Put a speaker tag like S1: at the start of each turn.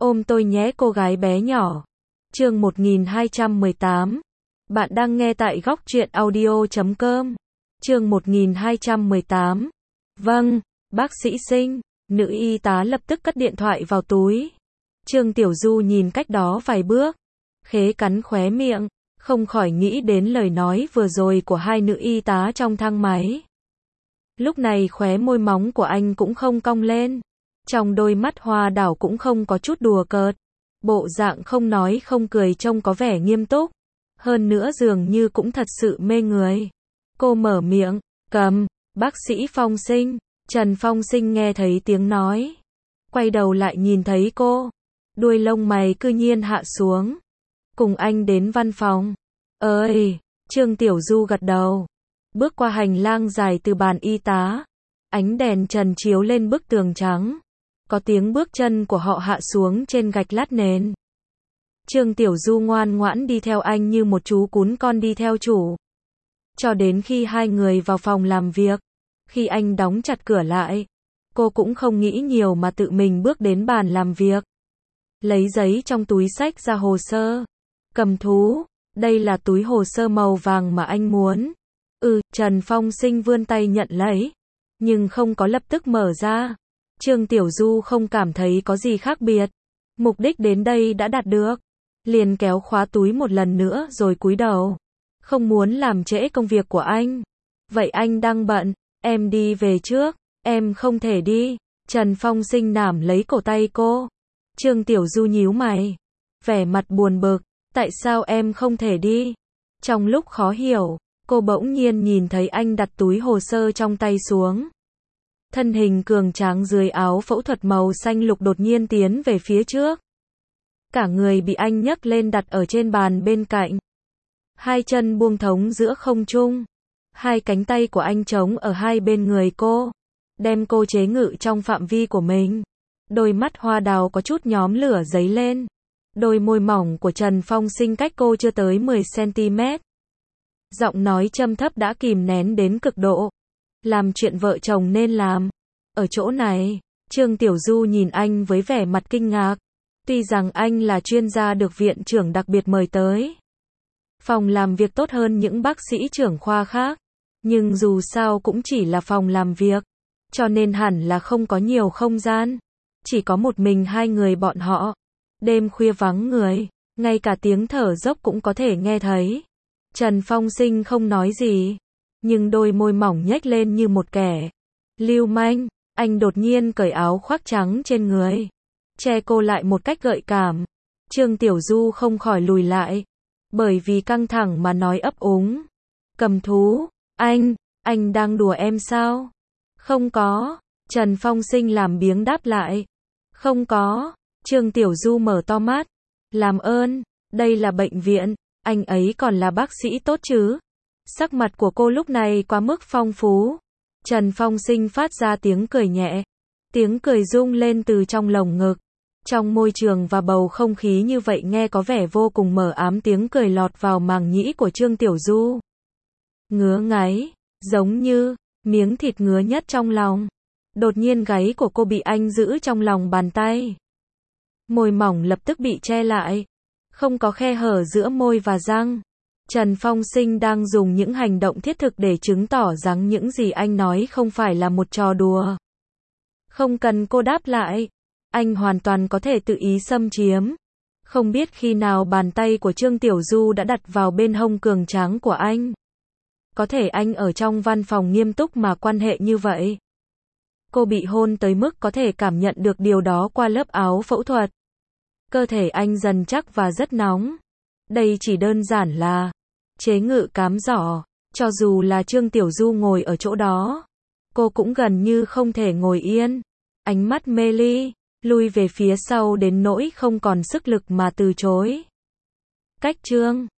S1: Ôm tôi nhé cô gái bé nhỏ. Chương 1218. Bạn đang nghe tại góc truyện audio.com. Chương 1218. Vâng, bác sĩ Sinh. Nữ y tá lập tức cất điện thoại vào túi. Trương Tiểu Du nhìn cách đó vài bước, khẽ cắn khóe miệng, không khỏi nghĩ đến lời nói vừa rồi của hai nữ y tá trong thang máy. Lúc này khóe môi móng của anh cũng không cong lên, trong đôi mắt hoa đảo cũng không có chút đùa cợt, bộ dạng không nói không cười trông có vẻ nghiêm túc, hơn nữa dường như cũng thật sự mê người. Cô mở miệng, cầm, bác sĩ Phong Sinh. Trần Phong Sinh nghe thấy tiếng nói, quay đầu lại nhìn thấy cô, đuôi lông mày cư nhiên hạ xuống. Cùng anh đến văn phòng. Ơi, Trương Tiểu Du gật đầu, bước qua hành lang dài từ bàn y tá, ánh đèn trần chiếu lên bức tường trắng, có tiếng bước chân của họ hạ xuống trên gạch lát nền. Trương Tiểu Du ngoan ngoãn đi theo anh như một chú cún con đi theo chủ, cho đến khi hai người vào phòng làm việc. Khi anh đóng chặt cửa lại, cô cũng không nghĩ nhiều mà tự mình bước đến bàn làm việc, lấy giấy trong túi xách ra hồ sơ. Cầm thú, đây là túi hồ sơ màu vàng mà anh muốn. Trần Phong Sinh vươn tay nhận lấy, nhưng không có lập tức mở ra. Trương Tiểu Du không cảm thấy có gì khác biệt, mục đích đến đây đã đạt được, liền kéo khóa túi một lần nữa rồi cúi đầu, không muốn làm trễ công việc của anh. Vậy anh đang bận, em đi về trước. Em không thể đi. Trần Phong Sinh nắm lấy cổ tay cô. Trương Tiểu Du nhíu mày, vẻ mặt buồn bực, tại sao em không thể đi? Trong lúc khó hiểu, cô bỗng nhiên nhìn thấy anh đặt túi hồ sơ trong tay xuống. Thân hình cường tráng dưới áo phẫu thuật màu xanh lục đột nhiên tiến về phía trước. Cả người bị anh nhấc lên đặt ở trên bàn bên cạnh. Hai chân buông thõng giữa không trung. Hai cánh tay của anh trống ở hai bên người cô, đem cô chế ngự trong phạm vi của mình. Đôi mắt hoa đào có chút nhóm lửa dấy lên. Đôi môi mỏng của Trần Phong Sinh cách cô chưa tới 10 cm. Giọng nói trầm thấp đã kìm nén đến cực độ. Làm chuyện vợ chồng nên làm. Ở chỗ này, Trương Tiểu Du nhìn anh với vẻ mặt kinh ngạc. Tuy rằng anh là chuyên gia được viện trưởng đặc biệt mời tới phòng làm việc tốt hơn những bác sĩ trưởng khoa khác, nhưng dù sao cũng chỉ là phòng làm việc, cho nên hẳn là không có nhiều không gian. Chỉ có một mình hai người bọn họ. Đêm khuya vắng người, ngay cả tiếng thở dốc cũng có thể nghe thấy. Trần Phong Sinh không nói gì, nhưng đôi môi mỏng nhếch lên như một kẻ lưu manh. Anh đột nhiên cởi áo khoác trắng trên người, che cô lại một cách gợi cảm. Trương Tiểu Du không khỏi lùi lại, bởi vì căng thẳng mà nói ấp úng. Cầm thú, anh đang đùa em sao? Không có. Trần Phong Sinh làm biếng đáp lại. Không có. Trương Tiểu Du mở to mắt. Làm ơn, đây là bệnh viện, anh ấy còn là bác sĩ tốt chứ? Sắc mặt của cô lúc này quá mức phong phú. Trần Phong Sinh phát ra tiếng cười nhẹ. Tiếng cười rung lên từ trong lồng ngực. Trong môi trường và bầu không khí như vậy nghe có vẻ vô cùng mờ ám, tiếng cười lọt vào màng nhĩ của Trương Tiểu Du. Ngứa ngáy, giống như miếng thịt ngứa nhất trong lòng. Đột nhiên gáy của cô bị anh giữ trong lòng bàn tay. Môi mỏng lập tức bị che lại, không có khe hở giữa môi và răng. Trần Phong Sinh đang dùng những hành động thiết thực để chứng tỏ rằng những gì anh nói không phải là một trò đùa. Không cần cô đáp lại, anh hoàn toàn có thể tự ý xâm chiếm. Không biết khi nào bàn tay của Trương Tiểu Du đã đặt vào bên hông cường tráng của anh. Có thể anh ở trong văn phòng nghiêm túc mà quan hệ như vậy. Cô bị hôn tới mức có thể cảm nhận được điều đó qua lớp áo phẫu thuật. Cơ thể anh dần chắc và rất nóng. Đây chỉ đơn giản là chế ngự cám giỏ. Cho dù là Trương Tiểu Du ngồi ở chỗ đó, cô cũng gần như không thể ngồi yên. Ánh mắt mê ly, lui về phía sau đến nỗi không còn sức lực mà từ chối. Cách Trương